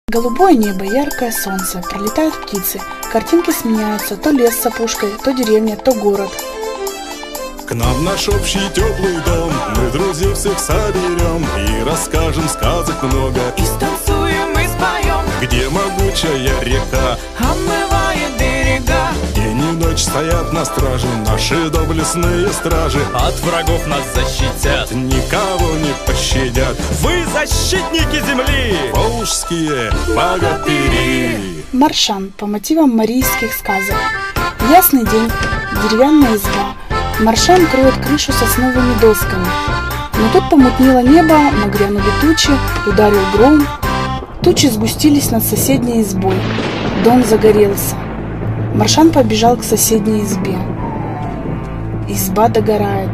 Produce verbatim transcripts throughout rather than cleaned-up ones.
Голубое небо, яркое солнце, пролетают птицы, картинки сменяются, то лес с опушкой, то деревня, то город. К нам в наш общий теплый дом мы друзей всех соберем и расскажем сказок много. И станцуем, и споем, где могучая река омывает берега. День и ночь стоят на страже наши доблестные стражи. От врагов нас защитят, никого не пощадят. Вы защитники земли, волжские богатыри. Маршан по мотивам марийских сказок. Ясный день, деревянная изба. Маршан кроет крышу сосновыми досками. Но тут помутнело небо, нагрянули тучи, ударил гром. Тучи сгустились над соседней избой. Дом загорелся. Маршан побежал к соседней избе. Изба догорает.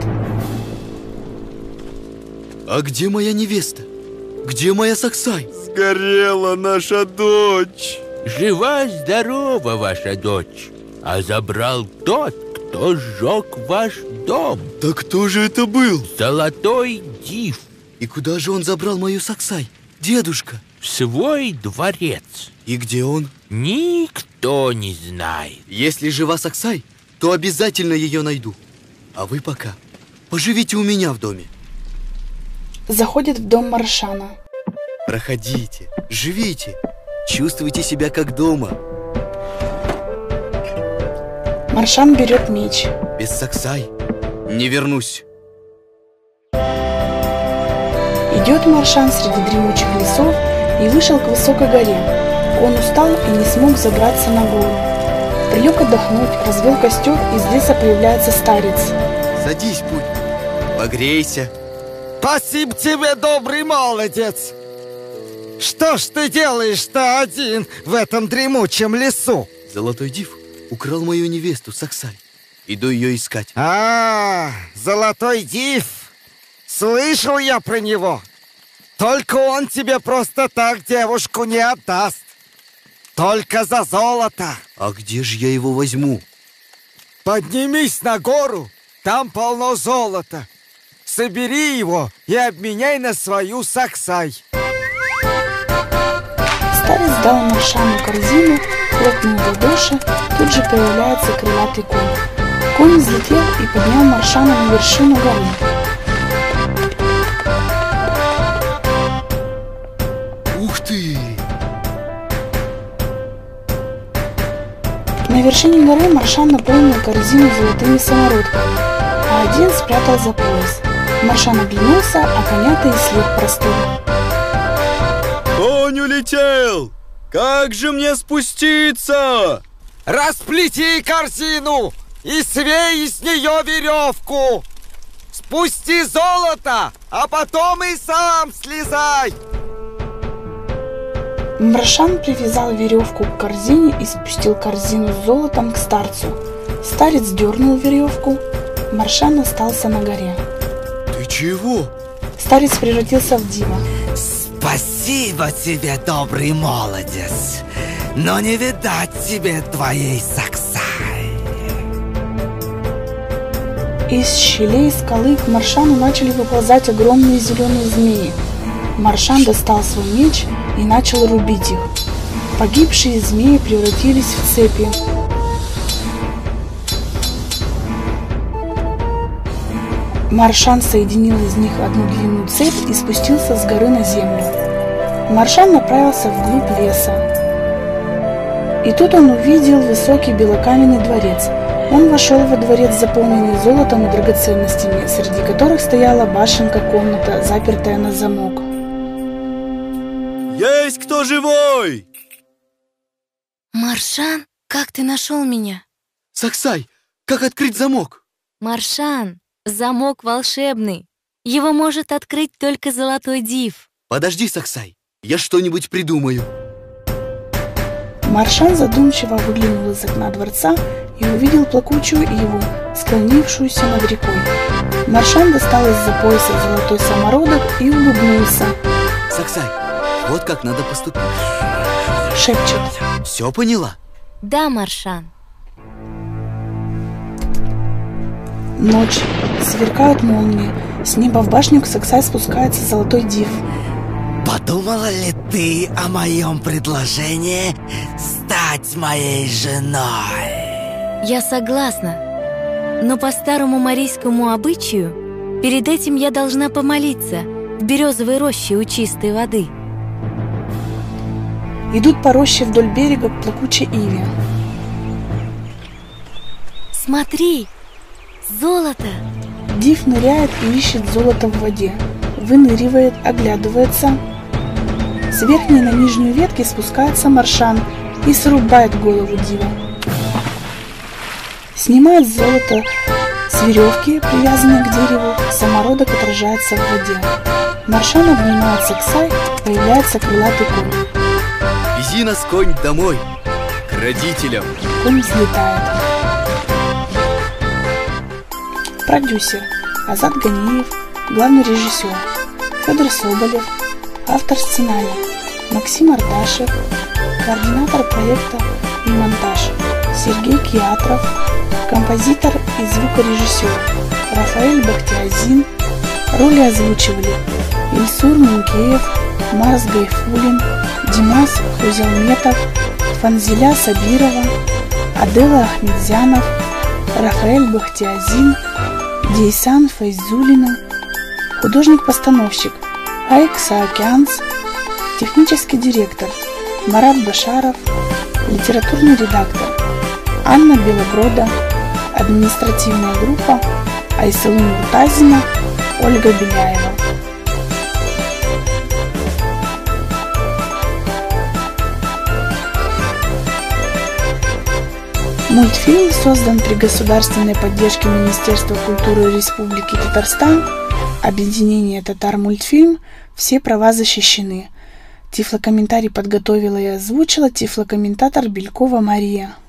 А где моя невеста? Где моя Саксай? Сгорела наша дочь. Жива-здорова ваша дочь, а забрал тот, кто сжег ваш дом. Да кто же это был? Золотой Див. И куда же он забрал мою Саксай, дедушка? В свой дворец. И где он? Никто не знает. Если жива Саксай, то обязательно ее найду. А вы пока поживите у меня в доме. Заходит в дом Маршана. Проходите, живите, чувствуйте себя как дома. Маршан берет меч. Без Саксай не вернусь. Идет Маршан среди дремучих лесов и вышел к высокой горе. Он устал и не смог забраться на гору. Прилег отдохнуть, развел костер, и из леса появляется старец. Садись, путь, погрейся. Спасибо тебе, добрый молодец. Что ж ты делаешь-то один в этом дремучем лесу? Золотой Див украл мою невесту Саксай. Иду ее искать. А, Золотой Див. Слышал я про него. Только он тебе просто так девушку не отдаст. Только за золото. А где же я его возьму? Поднимись на гору, там полно золота. Собери его и обменяй на свою Саксай. Старец дал Маршану корзину, хлопнул в ладоши, тут же появляется крылатый конь. Конь взлетел и поднял Маршана на вершину горы. Ух ты! На вершине горы Маршан наполнил корзину золотыми самородками, а один спрятал за пояс. Маршан оглянулся, а коня-то и след простыл. Конь улетел! Как же мне спуститься? Расплети корзину и свей из нее веревку. Спусти золото, а потом и сам слезай. Маршан привязал веревку к корзине и спустил корзину с золотом к старцу. Старец дернул веревку. Маршан остался на горе. Ты чего? Старец превратился в дива. Спасибо тебе, добрый молодец. Но не видать тебе твоей Саксай. Из щелей скалы к Маршану начали выползать огромные зеленые змеи. Маршан достал свой меч и начал рубить их. Погибшие змеи превратились в цепи. Маршан соединил из них одну длинную цепь и спустился с горы на землю. Маршан направился вглубь леса. И тут он увидел высокий белокаменный дворец. Он вошел во дворец, заполненный золотом и драгоценностями, среди которых стояла башенка-комната, запертая на замок. Есть кто живой? Маршан, как ты нашел меня? Саксай, как открыть замок? Маршан, замок волшебный. Его может открыть только Золотой Див. Подожди, Саксай, я что-нибудь придумаю. Маршан задумчиво выглянул из окна дворца и увидел плакучую иву, склонившуюся над рекой. Маршан достал из-за пояса золотой самородок и улыбнулся. Саксай, вот как надо поступить. Шепчет. Все поняла? Да, Маршан. Ночь. Сверкают молнии. С неба в башню к Саксай спускается Золотой Див. подумала ли ты о моем предложении стать моей женой? Я согласна. Но по старому марийскому обычаю, перед этим я должна помолиться в березовой роще у чистой воды. Идут по роще вдоль берега к плакучей иве. Смотри, золото! Див ныряет и ищет золото в воде. Выныривает, оглядывается. С верхней на нижнюю ветки спускается Маршан и срубает голову Дива. Снимает золото с веревки, привязанной к дереву, самородок отражается в воде. Маршан обнимается к Сай, появляется крылатый конь. Вези нас, конь, домой, к родителям. Конь взлетает. Продюсер Азат Ганиев, главный режиссер Федор Соболев, автор сценария Максим Ардашев, координатор проекта и монтаж Сергей Киатров, композитор и звукорежиссер Рафаэль Бахтиазин. Роли озвучивали Ильсур Минкеев, Марс Гайфуллин, Димас Хузелметов, Фанзиля Сабирова, Адела Ахмедзянов, Рафаэль Бахтиазин, Дейсан Файзулина, художник-постановщик Айк Саакянц, технический директор Марат Башаров, литературный редактор Анна Белоброда, административная группа Айсалу Муртазина, Ольга Беляева. Мультфильм создан при государственной поддержке Министерства культуры Республики Татарстан, объединение Татар-мультфильм, все права защищены. Тифлокомментарий подготовила и озвучила тифлокомментатор Белькова Мария.